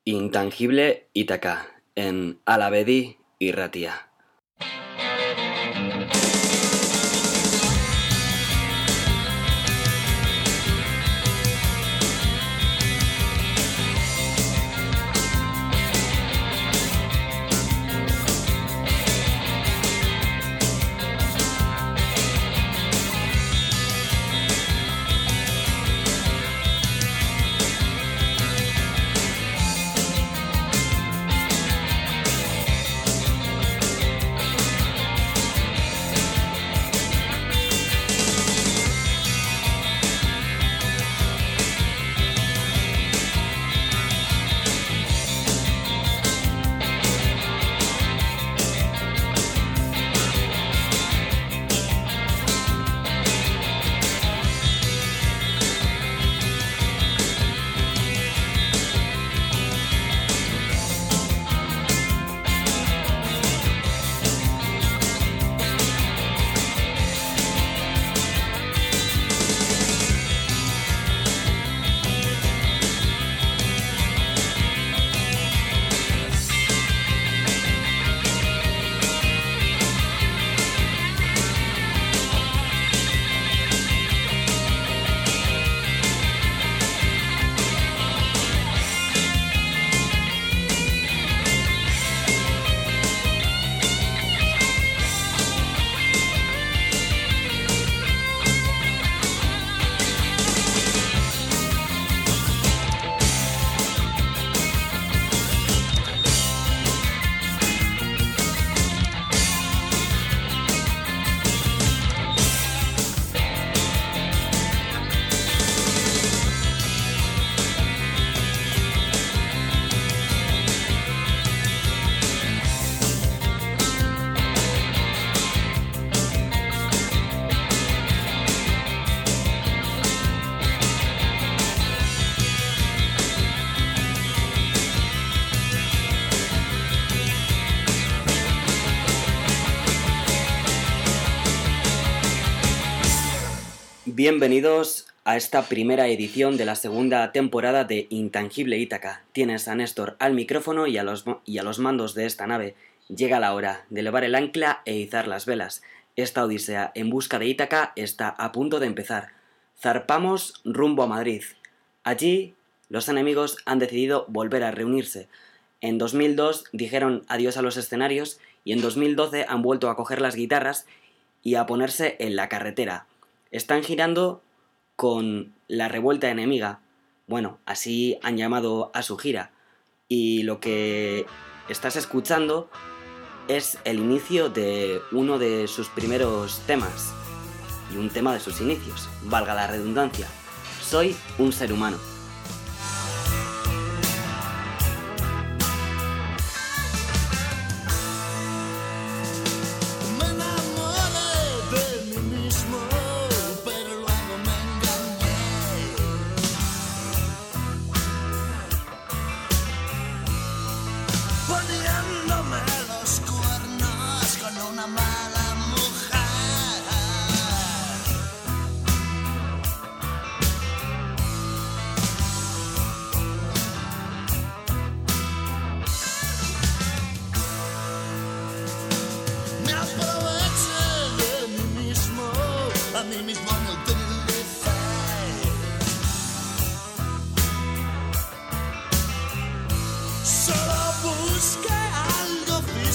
Intangible Ítaca, en Alabedi Irratia. Bienvenidos a esta primera edición de la segunda temporada de Intangible Ítaca. Tienes a Néstor al micrófono y a los mandos de esta nave. Llega la hora de elevar el ancla e izar las velas. Esta odisea en busca de Ítaca está a punto de empezar. Zarpamos rumbo a Madrid. Allí, los enemigos han decidido volver a reunirse. En 2002 dijeron adiós a los escenarios y en 2012 han vuelto a coger las guitarras y a ponerse en la carretera. Están girando con La Revuelta Enemiga. Bueno, así han llamado a su gira. Y lo que estás escuchando es el inicio de uno de sus primeros temas. Y un tema de sus inicios, valga la redundancia. Soy un ser humano. Solo busqué algo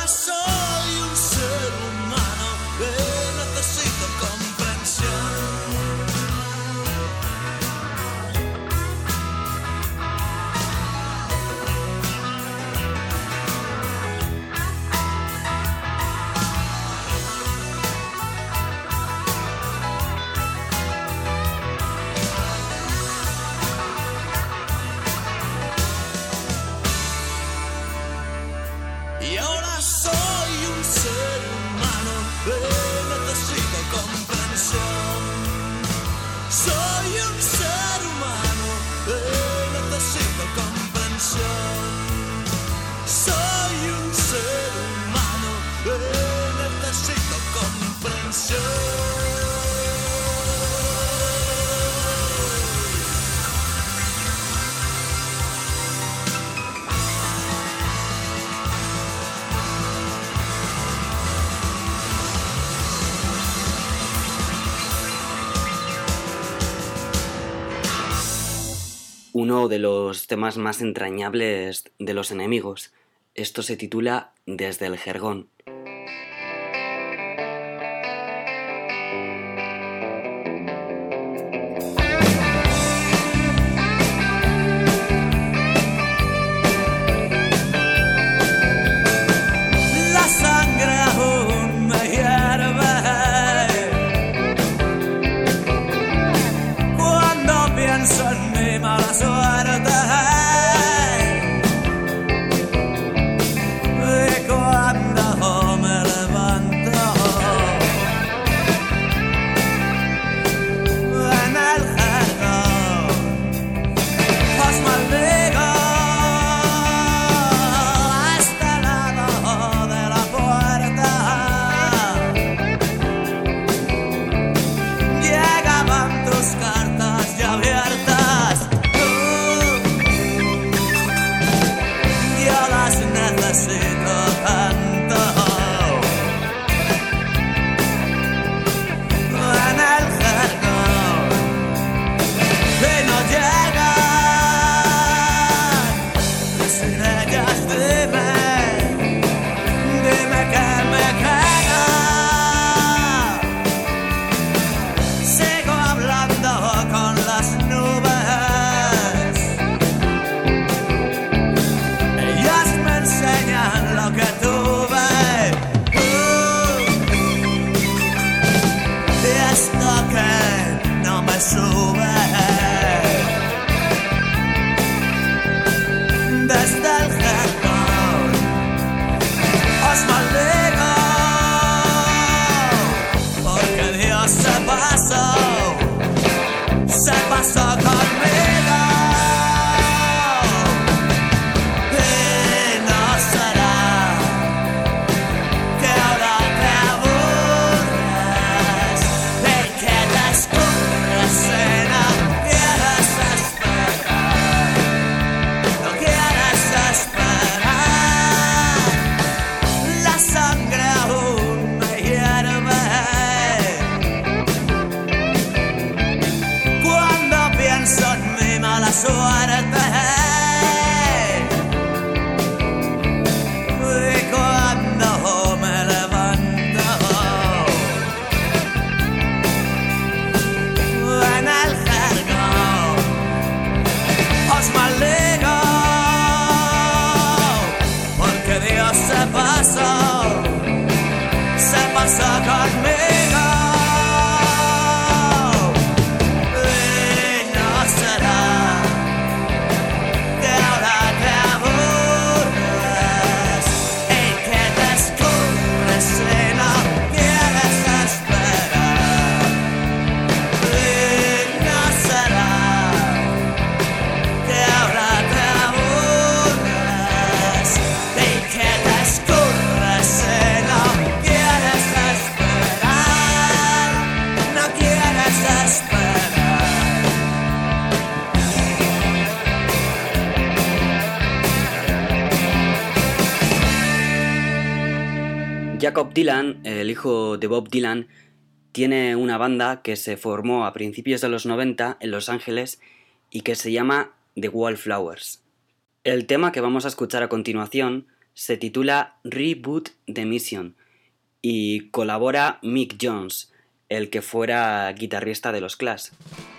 soy un ser humano que necesito comprensión. Y ahora soy un ser humano que necesito comprensión. Soy un ser humano que necesito comprensión. Soy un ser humano que necesito comprensión. Uno de los temas más entrañables de Los Enemigos. Esto se titula Desde el Jergón. La sangre aún me hierve cuando pienso en mi mala suerte. Y cuando me levanto en el jergón, os maldigo a este lado de la puerta. Llegaban tus cartas ya abiertas. Yo las necesito tanto. En el jergón y no llegan. Y sin ellas dime que me queda. Sigo hablando con las nubes. Ellas me enseñan lo que tuve. Y esto que no me sube. Desde el jergón os maldigo, porque Dios se pasó conmigo. Y no será que ahora te aburres y que descubres y no quieres esperar. No quieres esperar. La sangre aún me hierve cuando pienso en mi mala suerte. Y cuando me levanto en el jergón, os maldigo, porque Dios se pasó conmigo. Y no será que ahora te aburres y que descubres y no quieres esperar. Y no será que ahora te aburres y que descubres y no quieres esperar. No quieres esperar. Jakob Dylan, el hijo de Bob Dylan, tiene una banda que se formó a principios de los 90 en Los Ángeles y que se llama The Wallflowers. El tema que vamos a escuchar a continuación Se titula Reboot the Mission y colabora Mick Jones, el que fuera guitarrista de los Clash.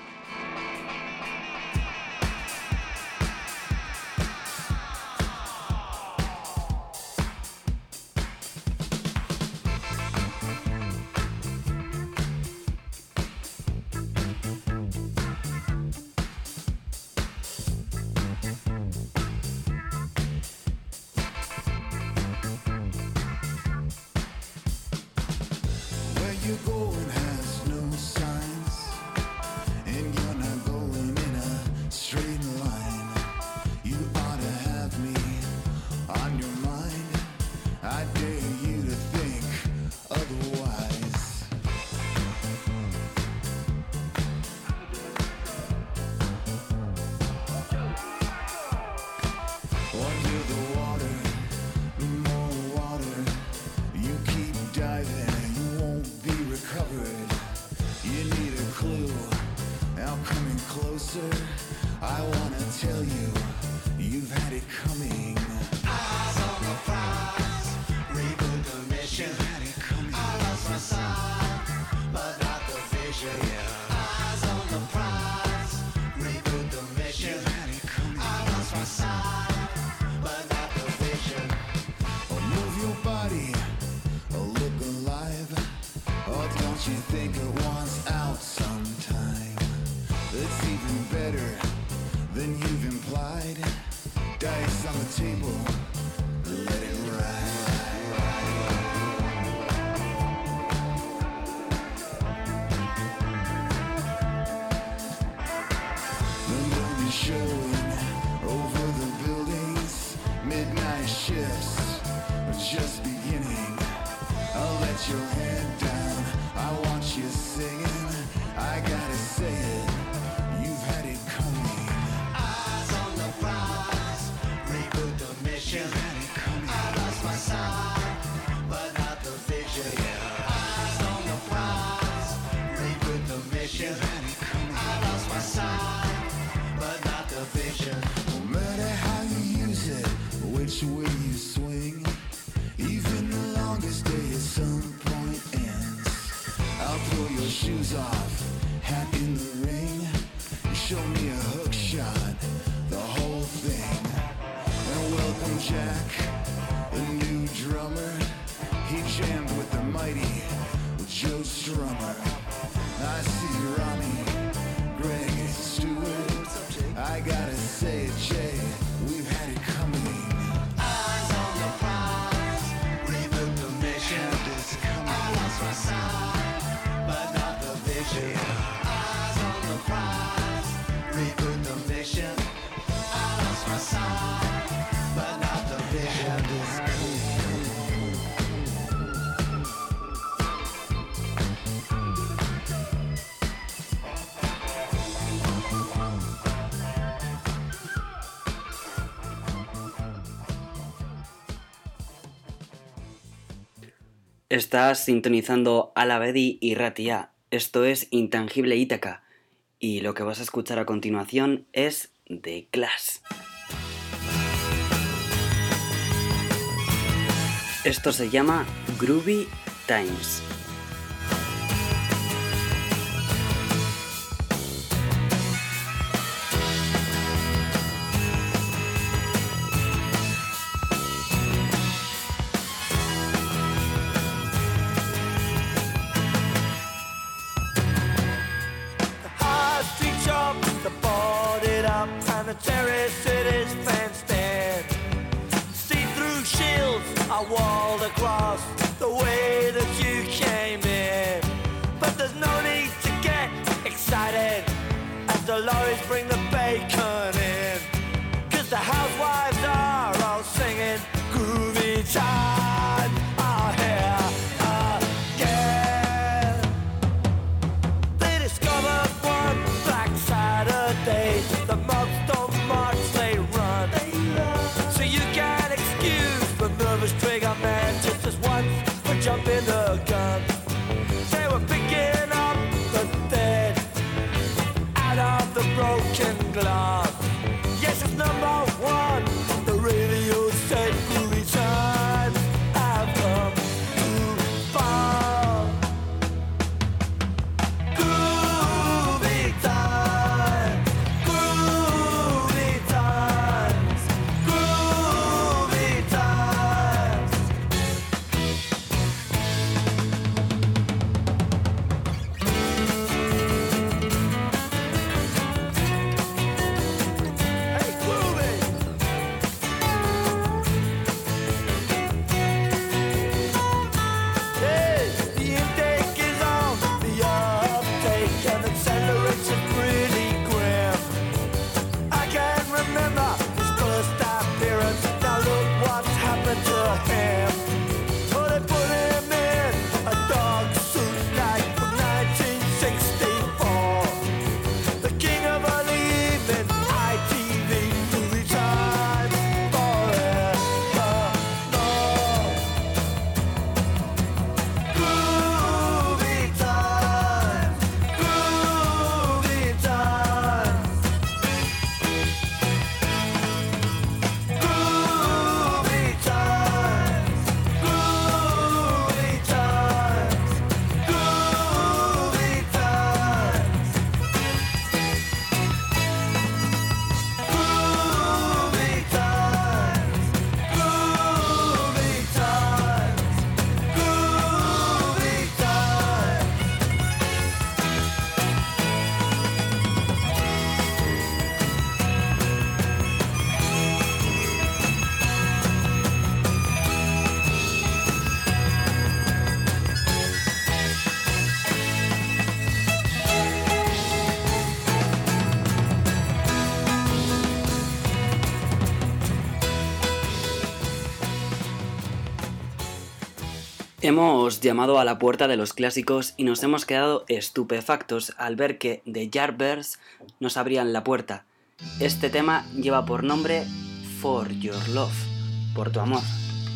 Estás sintonizando Alavedi y Ratia. Esto es Intangible Ítaca. Y lo que vas a escuchar a continuación es The Clash. Esto se llama Groovy Times. The terrace city's fenced in. See-through shields are walled across the way that you came in. But there's no need to get excited as the lorries bring the bacon in. 'Cause the housewives are all singing groovy time. Oh, here again. They discovered one Black Saturday. The mobs don't march, they run. So you can excuse the nervous trigger man just as once for jumping the gun. They were picking up the dead out of the broken glass. Yes, it's number one. The radio said groovy time. Hemos llamado a la puerta de los clásicos y nos hemos quedado estupefactos al ver que The Yardbirds nos abrían la puerta. Este tema lleva por nombre For Your Love, por tu amor.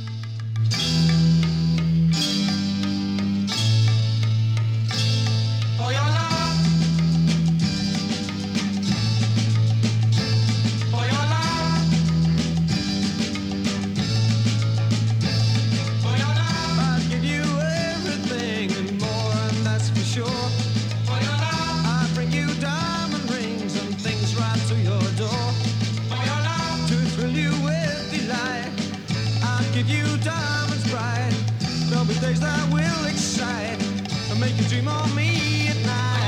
Days that will excite and make you dream of me at night.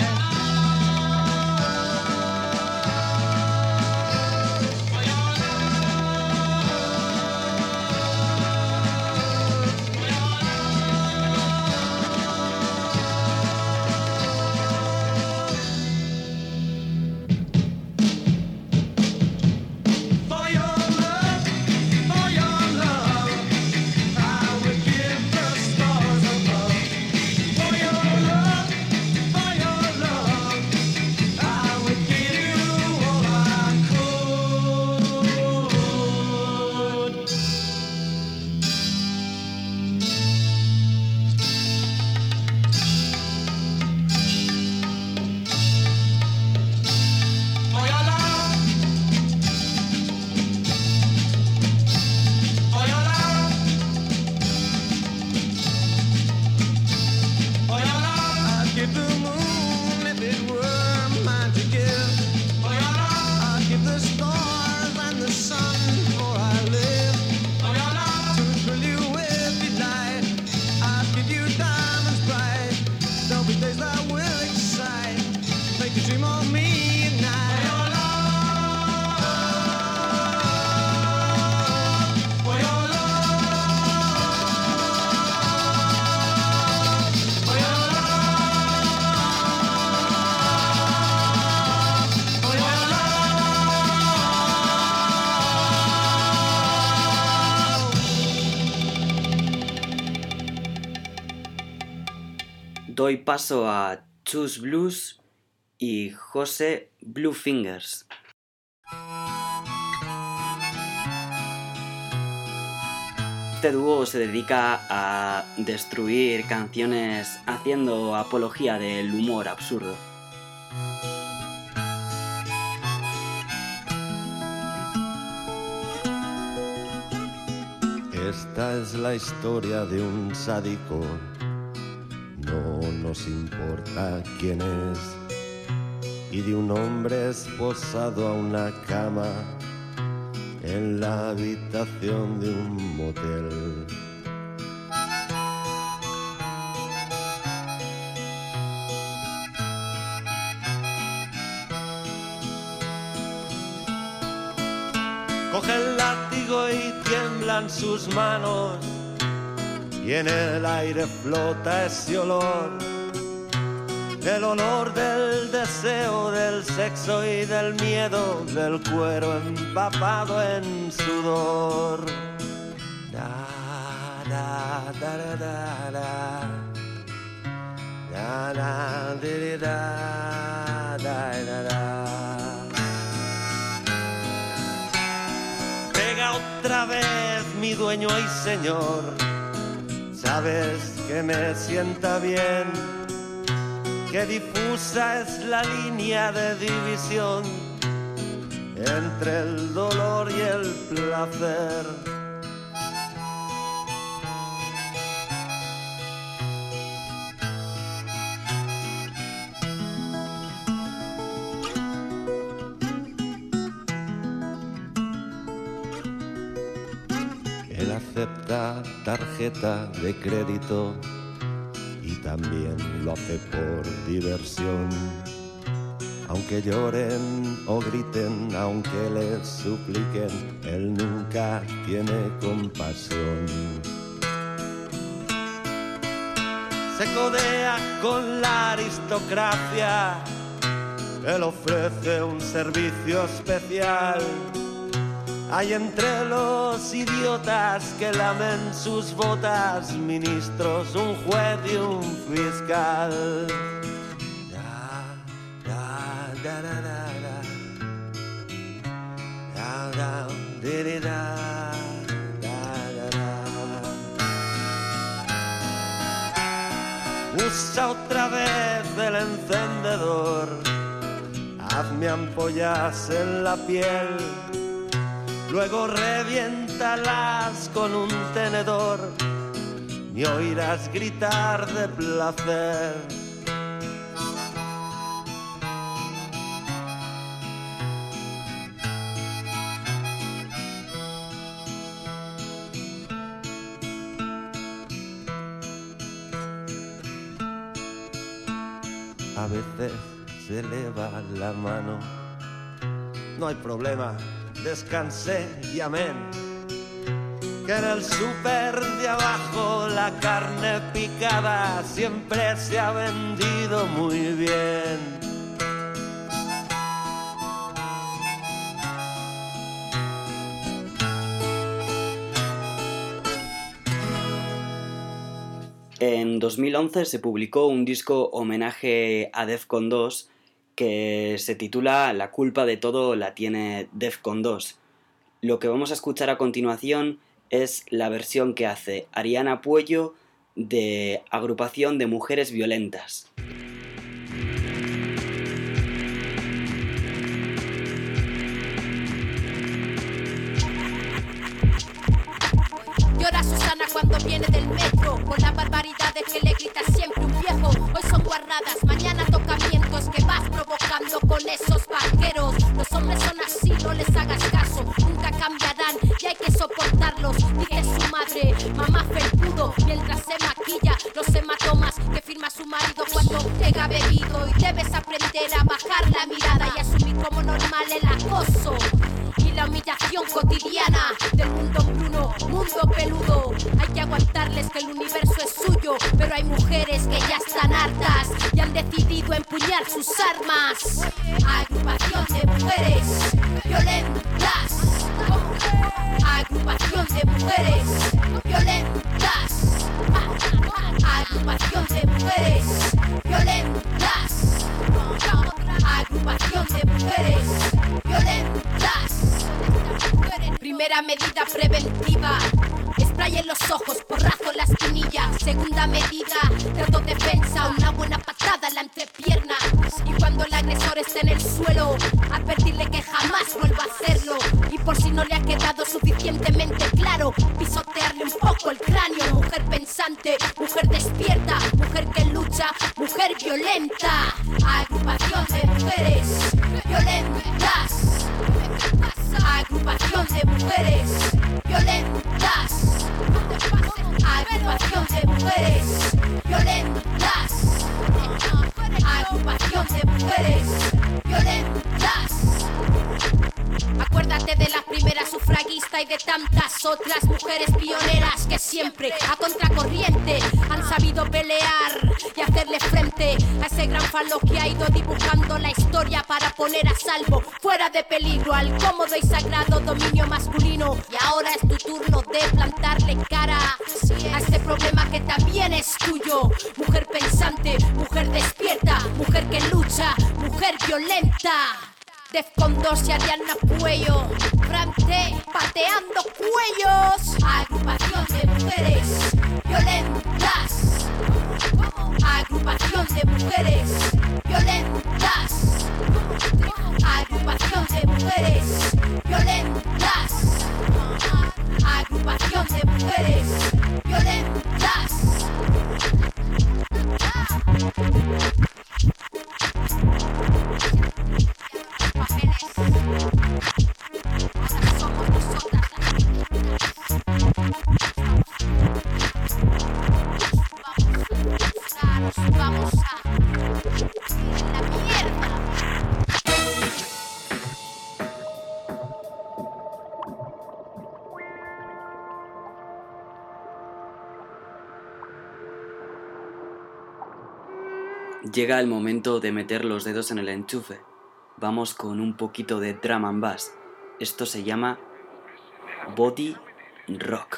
Doy paso a Chus Blues y José Bluefingers. Este dúo se dedica a destruir canciones haciendo apología del humor absurdo. Esta es la historia de un sádico. No nos importa quién es, y de un hombre esposado a una cama en la habitación de un motel. Coge el látigo y tiemblan sus manos, y en el aire flota ese olor, el olor del deseo, del sexo y del miedo, del cuero empapado en sudor. Da, da, da, da, da, da. Da, da, di, da, da, da, da. Pega otra vez mi dueño y señor. Sabes que me sienta bien, que difusa es la línea de división entre el dolor y el placer. Él acepta tarjeta de crédito y también lo hace por diversión. Aunque lloren o griten, aunque les supliquen, él nunca tiene compasión. Se codea con la aristocracia, él ofrece un servicio especial Hay entre los idiotas que lamen sus botas ministros, un juez y un fiscal. Da, da, da, da, da, da. Da, da, di, di, da, da, da, da. Usa otra vez el encendedor, hazme ampollas en la piel. Luego reviéntalas con un tenedor, me oirás gritar de placer. A veces se eleva la mano, no hay problema, descansé y amén. Que en el súper de abajo la carne picada siempre se ha vendido muy bien. En 2011 se publicó un disco homenaje a Defcon 2 que se titula La culpa de todo la tiene Defcon 2. Lo que vamos a escuchar a continuación es la versión que hace Ariana Puello de Agrupación de Mujeres Violentas. Llora Susana cuando viene del metro, con las barbaridades que le grita siempre un viejo. Hoy son guarradas, mañana tocamientos que vas provocando con esos vaqueros. Los hombres son así, no les hagas caso, nunca cambiarán y hay que soportarlos. Dice su madre, mamá felpudo, mientras se maquilla los hematomas que firma su marido cuando llega bebido. Y debes aprender a bajar la mirada y asumir como normal el acoso y la humillación cotidiana del mundo bruno, mundo peludo. Hay que aguantarles que el universo es suyo, pero hay mujeres que ya están hartas y han decidido empuñar sus armas. Agrupación de mujeres violentas. Agrupación de mujeres violentas. Agrupación de mujeres violentas. Agrupación de mujeres violentas. Primera medida preventiva, spray en los ojos, porrazo en la espinilla. Segunda medida, de autodefensa, una buena patada en la entrepierna. Y cuando el agresor esté en el suelo, advertirle que jamás vuelva a hacerlo. Y por si no le ha quedado suficientemente claro, pisotearle un poco el cráneo. Mujer pensante, mujer despierta, mujer que lucha, mujer violenta. Agrupación de mujeres violentas. Agrupación de mujeres violentas. Agrupación de mujeres violentas. Agrupación de mujeres violentas. Acuérdate de la primera sufragista y de tantas otras mujeres pioneras que siempre a contracorriente han sabido pelear y hacerle frente a ese gran falo que ha ido dibujando la historia para poner a salvo, fuera de peligro, al cómodo y sagrado dominio masculino. Y ahora es tu turno de plantarle cara a este problema que también es tuyo. Mujer pensante, mujer despierta, mujer que lucha, mujer violenta. Defcon 2 y Ariana Puello, Frante, pateando cuellos. Agrupación de mujeres violentas. Agrupación de mujeres violentas. Agrupación de mujeres violentas. Agrupación de mujeres violentas. Somos nosotras. Vamos a la mierda. Llega el momento de meter los dedos en el enchufe. Vamos con un poquito de drum and bass. Esto se llama Body Rock.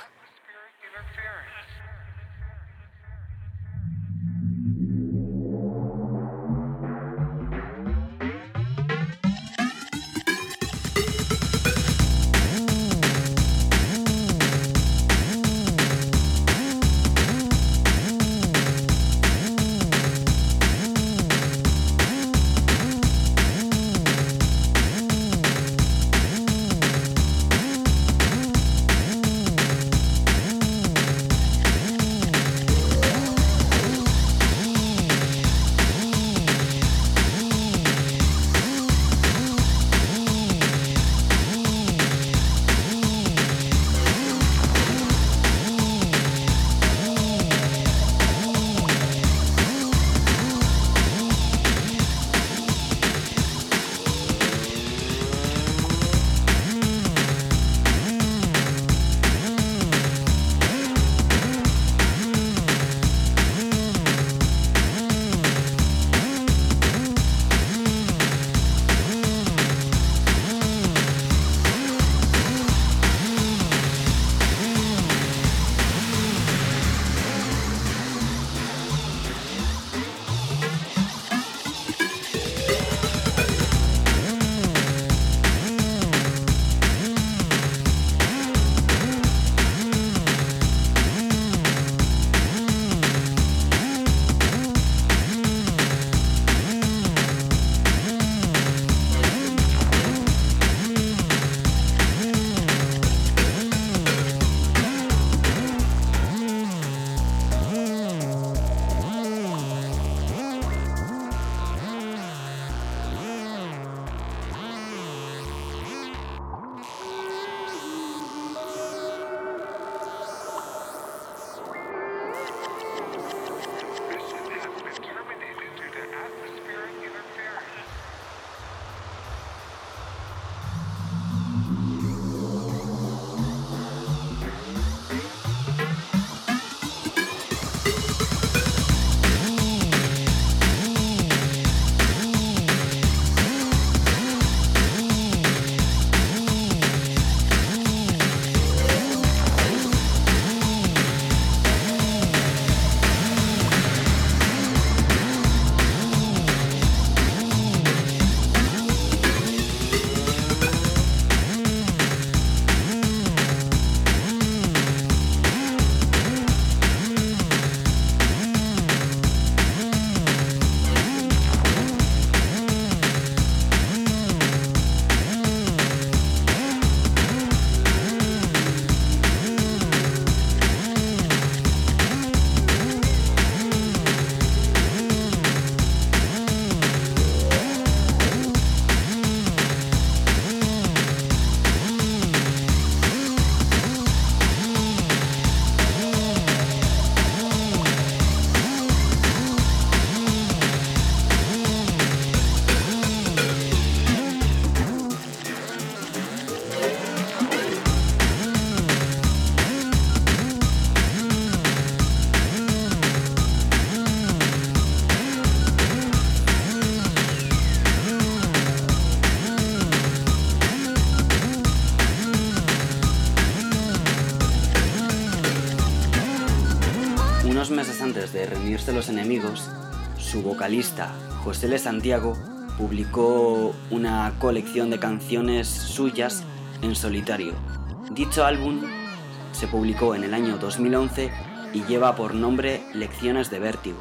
Unos meses antes de reunirse los enemigos, su vocalista, José L. Santiago, publicó una colección de canciones suyas en solitario. Dicho álbum se publicó en el año 2011 y lleva por nombre Lecciones de Vértigo.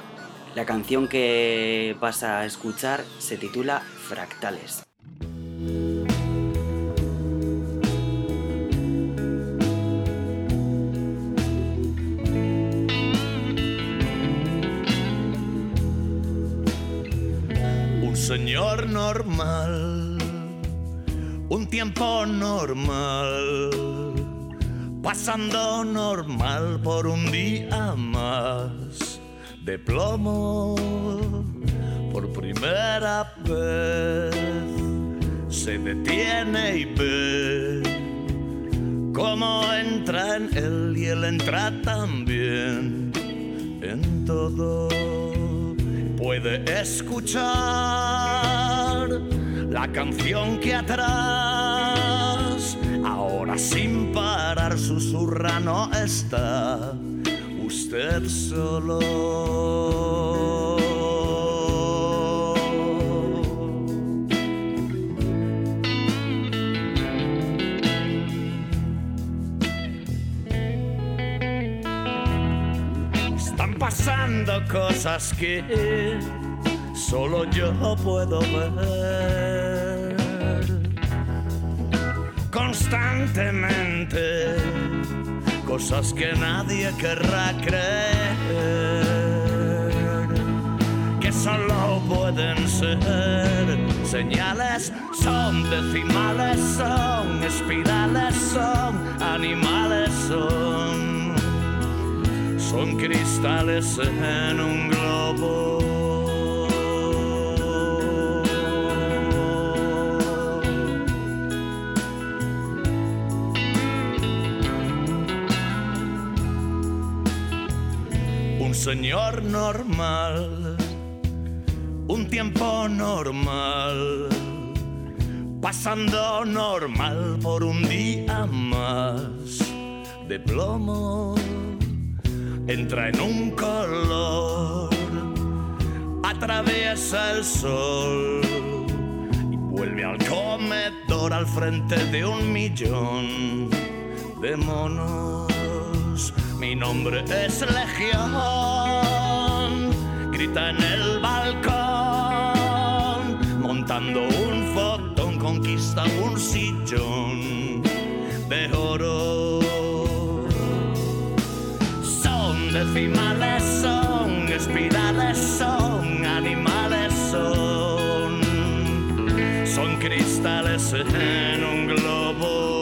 La canción que vas a escuchar se titula Fractales. Señor normal, un tiempo normal, pasando normal por un día más de plomo. Por primera vez se detiene y ve cómo entra en él y él entra también en todo. Puede escuchar la canción que atrás ahora ahora sin parar susurra, no está usted solo. Están pasando cosas que solo yo puedo ver constantemente, cosas que nadie querrá creer, que solo pueden ser señales, son decimales, son espirales, son animales, son cristales en un globo. Un señor normal, un tiempo normal, pasando normal por un día más de plomo. Entra en un color, atraviesa el sol y vuelve al comedor al frente de 1.000.000 de monos. Mi nombre es Legión, grita en el balcón, montando un fotón, conquista un sillón de oro. Son decimales, son espirales, son animales, son cristales en un globo.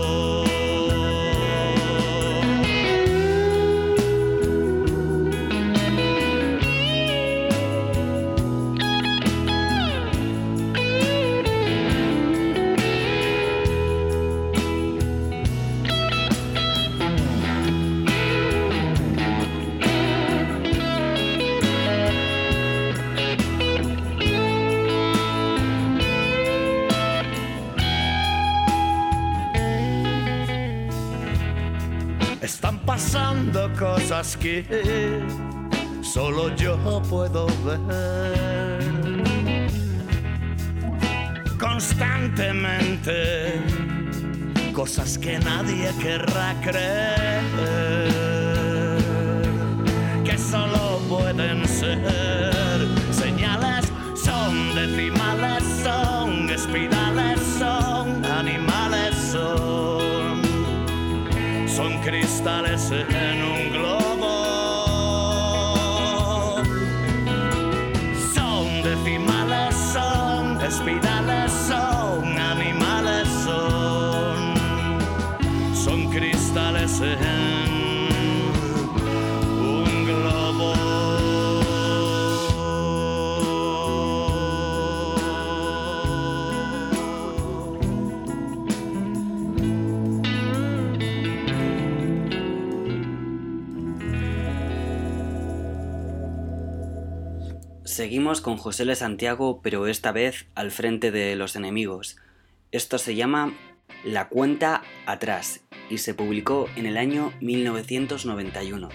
Están pasando cosas que solo yo puedo ver constantemente, cosas que nadie querrá creer, que solo pueden ser señales, son decimales, son espirales, son animales, son cristales en un globo. Son decimales, son espirales, son animales, son cristales en un globo. Seguimos con José L. Santiago, pero esta vez al frente de los enemigos. Esto se llama La cuenta atrás y se publicó en el año 1991.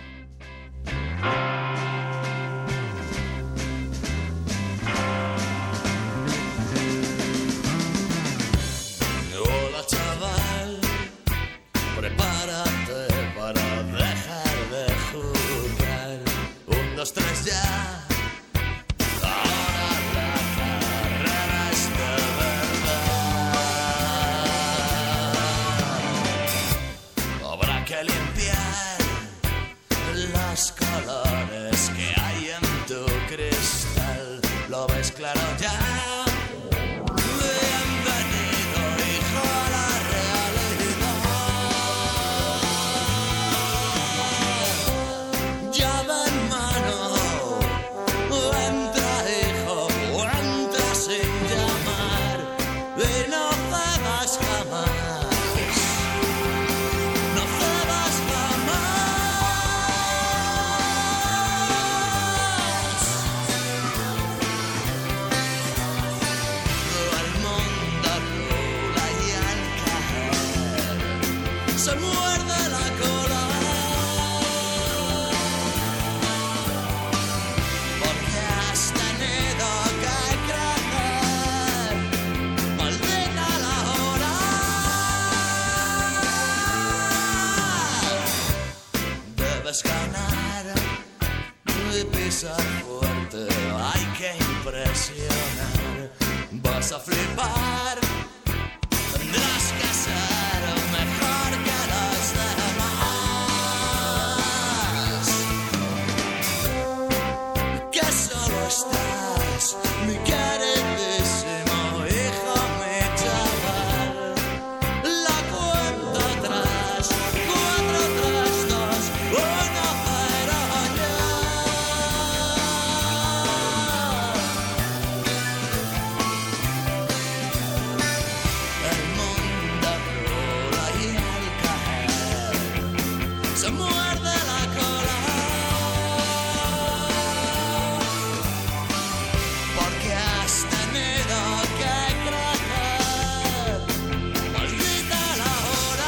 Hola chaval, prepárate para dejar de jugar. 1, 2, 3 ya. Los colores que hay en tu cristal, lo ves claro ya. Bienvenido, hijo, a la realidad. Llave en mano, de pisar fuerte, hay que impresionar. Vas a flipar, tendrás que ser mejor que los demás. Que solo estás, mi queridísimo hijo, mi chaval. La cuenta atrás, 4, 3, 2, 1, 0 ya. El mundo rola y al caer se muerde la cola, porque has tenido que crecer, maldita la hora.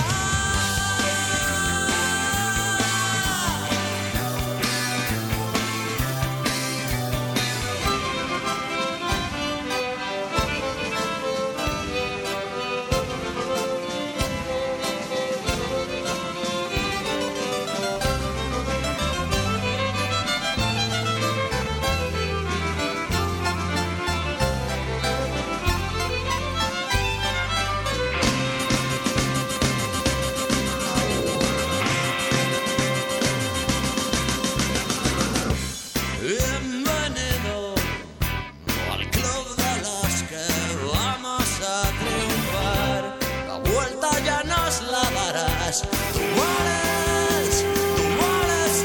Bienvenido al club de los que vamos a triunfar. La vuelta ya nos la darás. Tú eres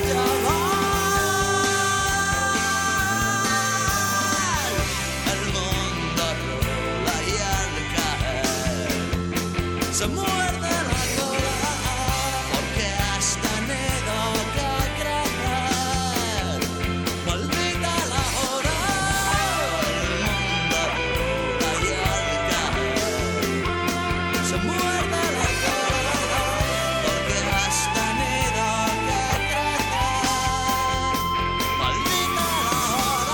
chaval. El mundo rola y al caer se muerde la cola, porque has tenido que crecer. Maldita la hora. El mundo rola y al caer se muerde la cola, porque has tenido que crecer. Maldita la hora.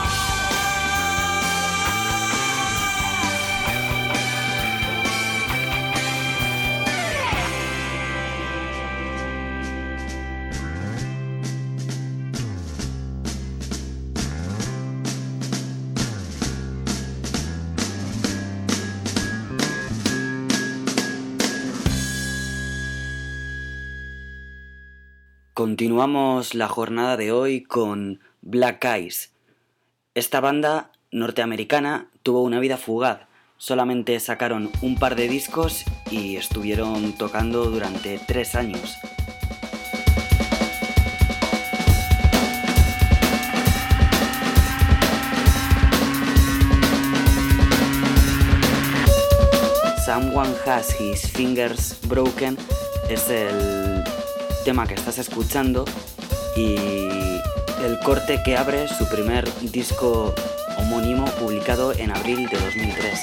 Continuamos la jornada de hoy con Black Eyes. Esta banda norteamericana tuvo una vida fugaz. Solamente sacaron un par de discos y estuvieron tocando durante 3 años. Someone Has His Fingers Broken es el tema que estás escuchando y el corte que abre su primer disco homónimo publicado en abril de 2003.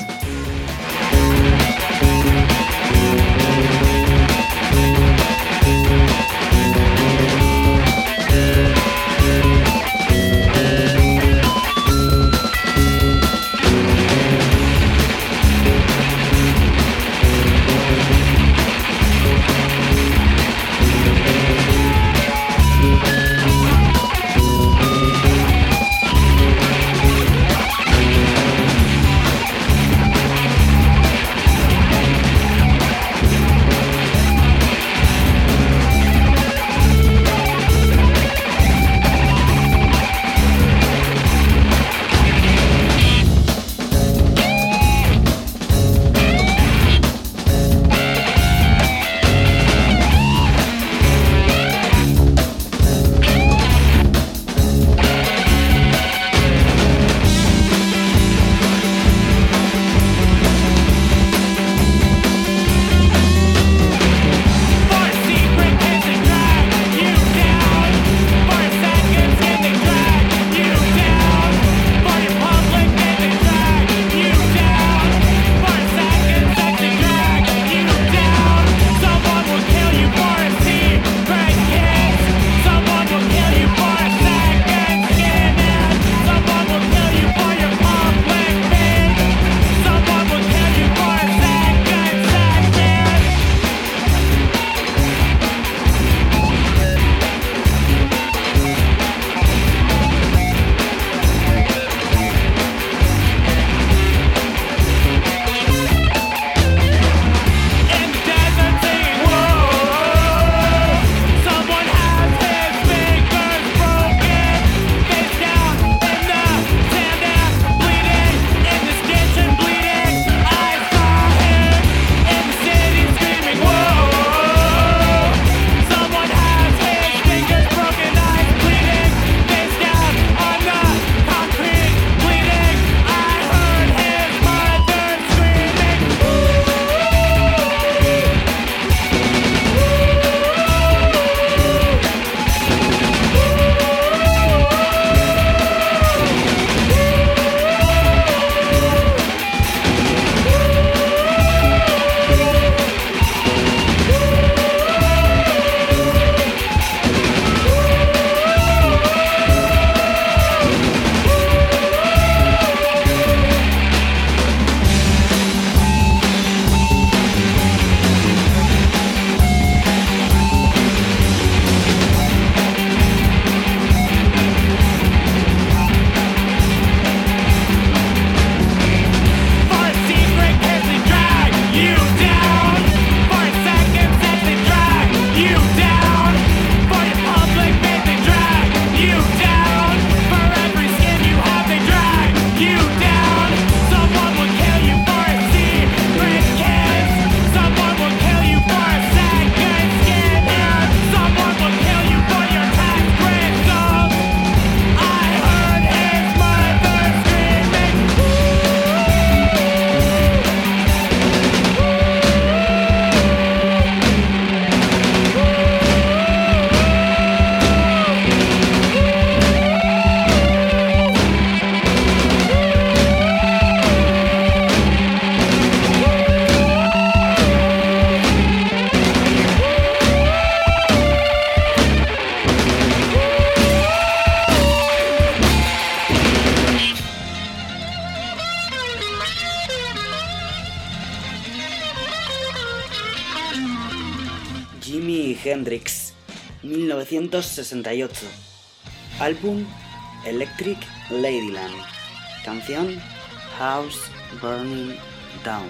Hendrix, 1968. Álbum Electric Ladyland. Canción House Burning Down.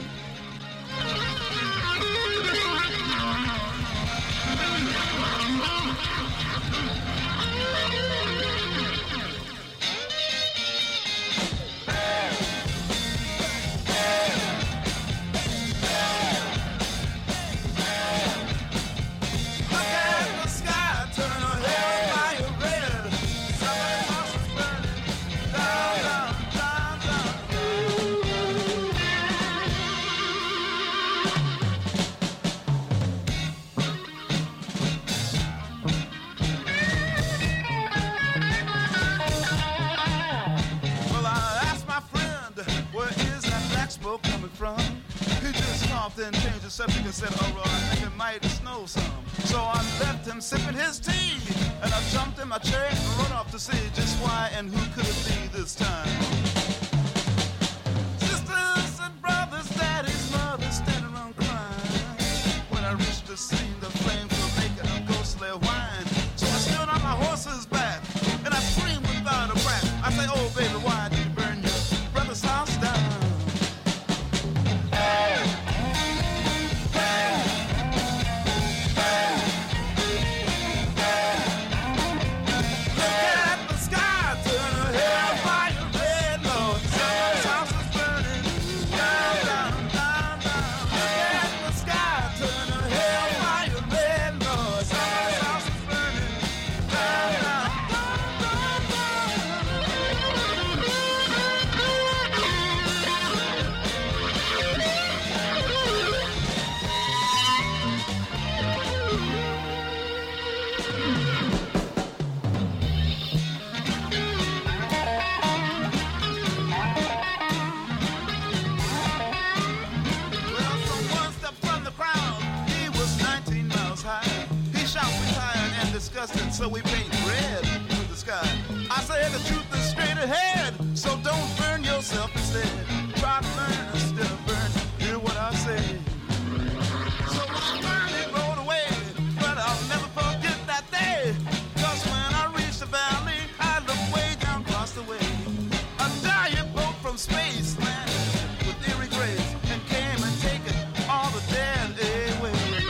Then changed the subject and said, oh, well, I think it might snow some. So I left him sipping his tea, and I jumped in my chair and run off to see just why and who could it be this time. Sisters and brothers, daddies, mothers, standing around crying. When I reached the scene, the flames were making a ghostly whine. So I stood on my horse's back, and I screamed without a breath. I say, oh, baby, why did you burn your brother's house down? So we paint red to the sky. I said the truth is straight ahead, so don't burn yourself instead. Try to learn instead of burn. Hear what I say. So I burned it, rolled away, but I'll never forget that day. 'Cause when I reached the valley, I looked way down across the way. A giant boat from space landed with eerie grace and came and taken all the dead away.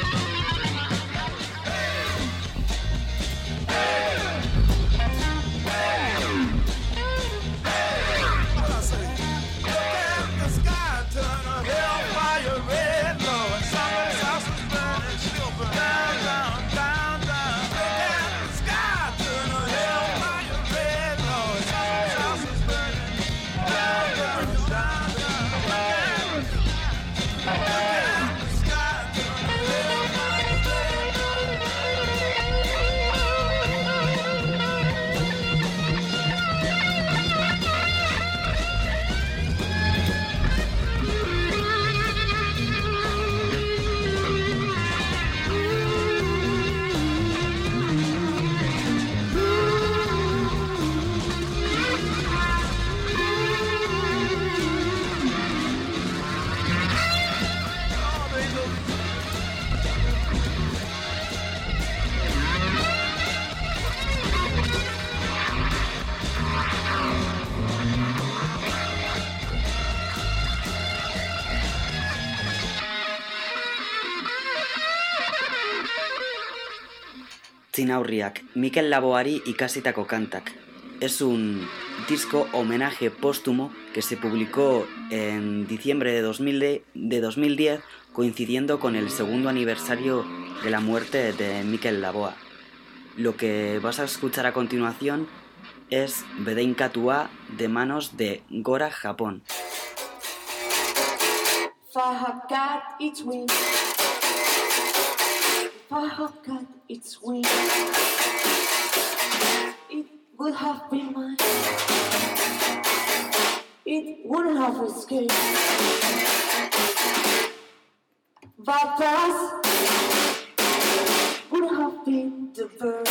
Txinaurriak, Mikel Laboari ikasitako kantak. Es un disco homenaje póstumo que se publicó en diciembre de 2010, coincidiendo con el segundo aniversario de la muerte de Mikel Laboa. Lo que vas a escuchar a continuación es Bedein Katua de manos de Gora Japón. If I have got its wings, if I have got its wings, it would have been mine. It wouldn't have escaped. Vipers would have been the bird.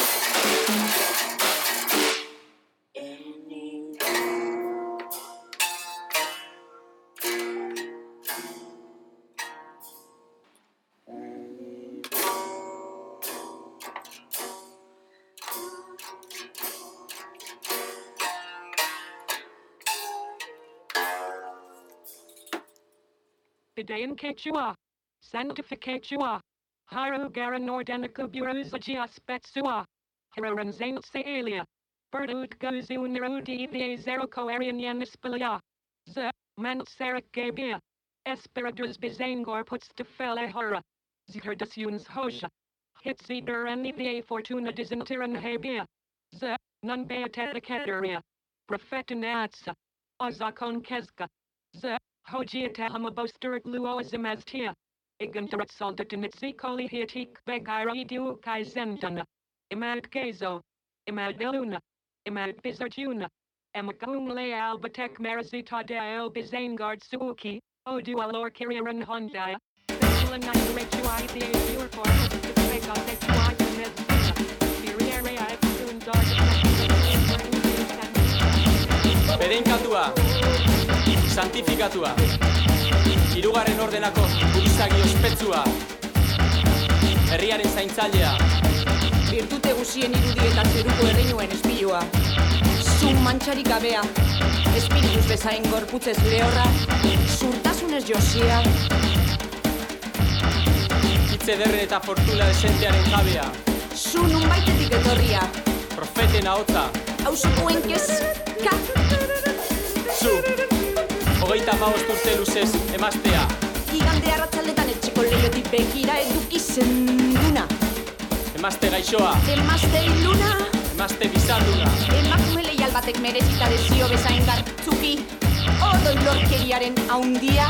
Bidayan Quechua, Santificatua, Haru Garan Ordenica Buruzagia Spetsua, Hiruran Zain Sealia, Berdut Gozu Nerudi the Zero Coarian Yanispelia, Z, Mansarak Gabia, Esperadus Bizangor puts to Fele Hora, Ziherdus Yuns Hosha, Hitzider and the Fortuna Disinteran Habia, Z, Nun Beatetiketeria, Profetinatsa, Ozakon Keska, Z, Hojiata Hamaboster Luozimaztia, Igantarat Saldatinitsi Koli Hiatik Begiridu Kaizentana, Imad Gazo, Imad Beluna, Imad Bizartuna, Emakumle Albatek Marazita de El Bizangard Suki, Odu Alor Kiriran Honda, Pesula Nairechuai the Azure for the Pega Sechuai Mezina, Siriere Ipsun Dog, Berenkatua, santifikatua, hirugarren ordenako buruzagi ospetsua, herriaren zaintzailea, Virtute guzien irudi eta zeruko erreinuen espilua, Zun mantxarik gabea, espiritus bezain gorputzez lehorra, zurtasunez josia, hitze ederren eta fortuna desentearen jabea, Zun unbaitetik etorria, profeten ahotza, auskuen kezka, zu, 35 urte luzez emaztea, igande arratzaldetan etxeko lehiotik begira eduki zenduna, emazte gaixoa, emazte iluna, emazte bizarduna, emakume leial batek merezita desio bezain gartzuki, odoi lorkeriaren haundia,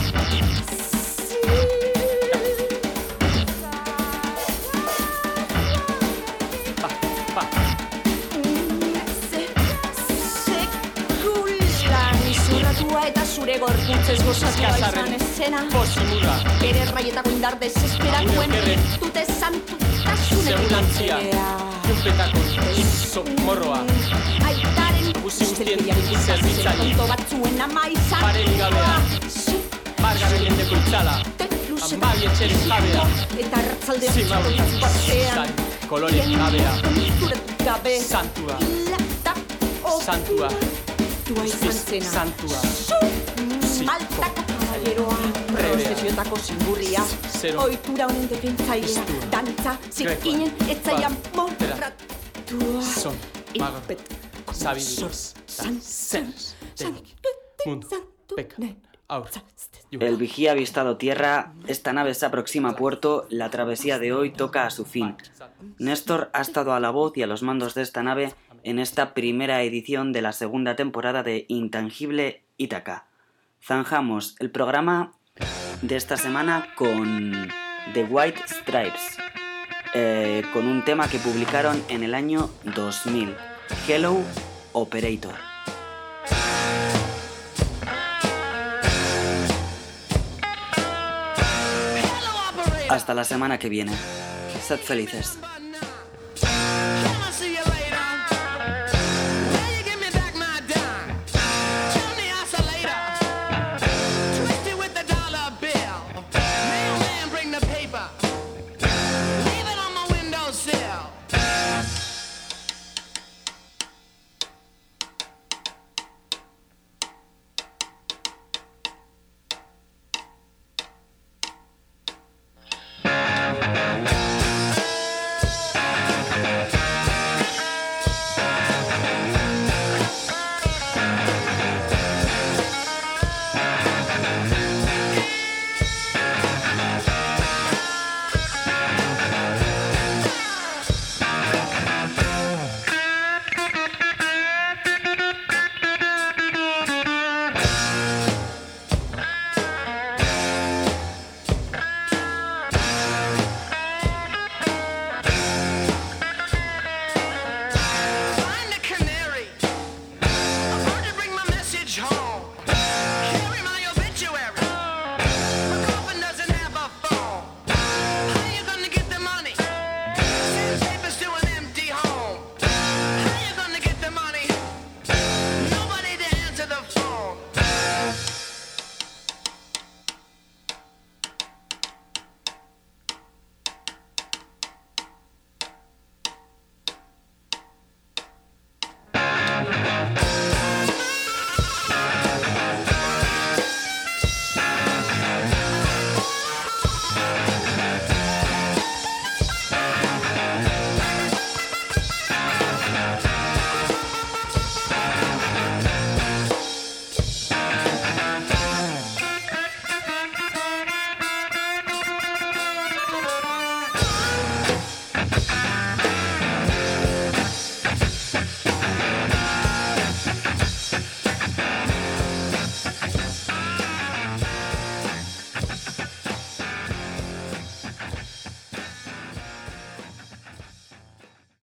eta zure gorputzez gozatua izan ezena, bere erraietako indar desesperatuen dute santutasunetik segurantzia, junpetako, morroa, aitaren guztien zerbitzaile, konto batzuen ama izan, parerik gabea, margarren mendeko itzala, ambabi etxerik jabea, eta arratzaldean zimautan, batean, kolorik gabea, konturetuk gabe, santua, santua, tua izan zena, santua, maltako kaballeroa, prozesioetako zingurria, ohitura honen defentzailea, dantza, zikinen, etzaian morratua, son, mago, sabidurías, seres, mundo, pecado, ahora. El vigía ha avistado tierra, esta nave se aproxima a puerto, la travesía de hoy toca a su fin. Néstor ha estado a la voz y a los mandos de esta nave en esta primera edición de la segunda temporada de Intangible Ítaca. Zanjamos el programa de esta semana con The White Stripes, con un tema que publicaron en el año 2000, Hello Operator. Hasta la semana que viene. Sed felices.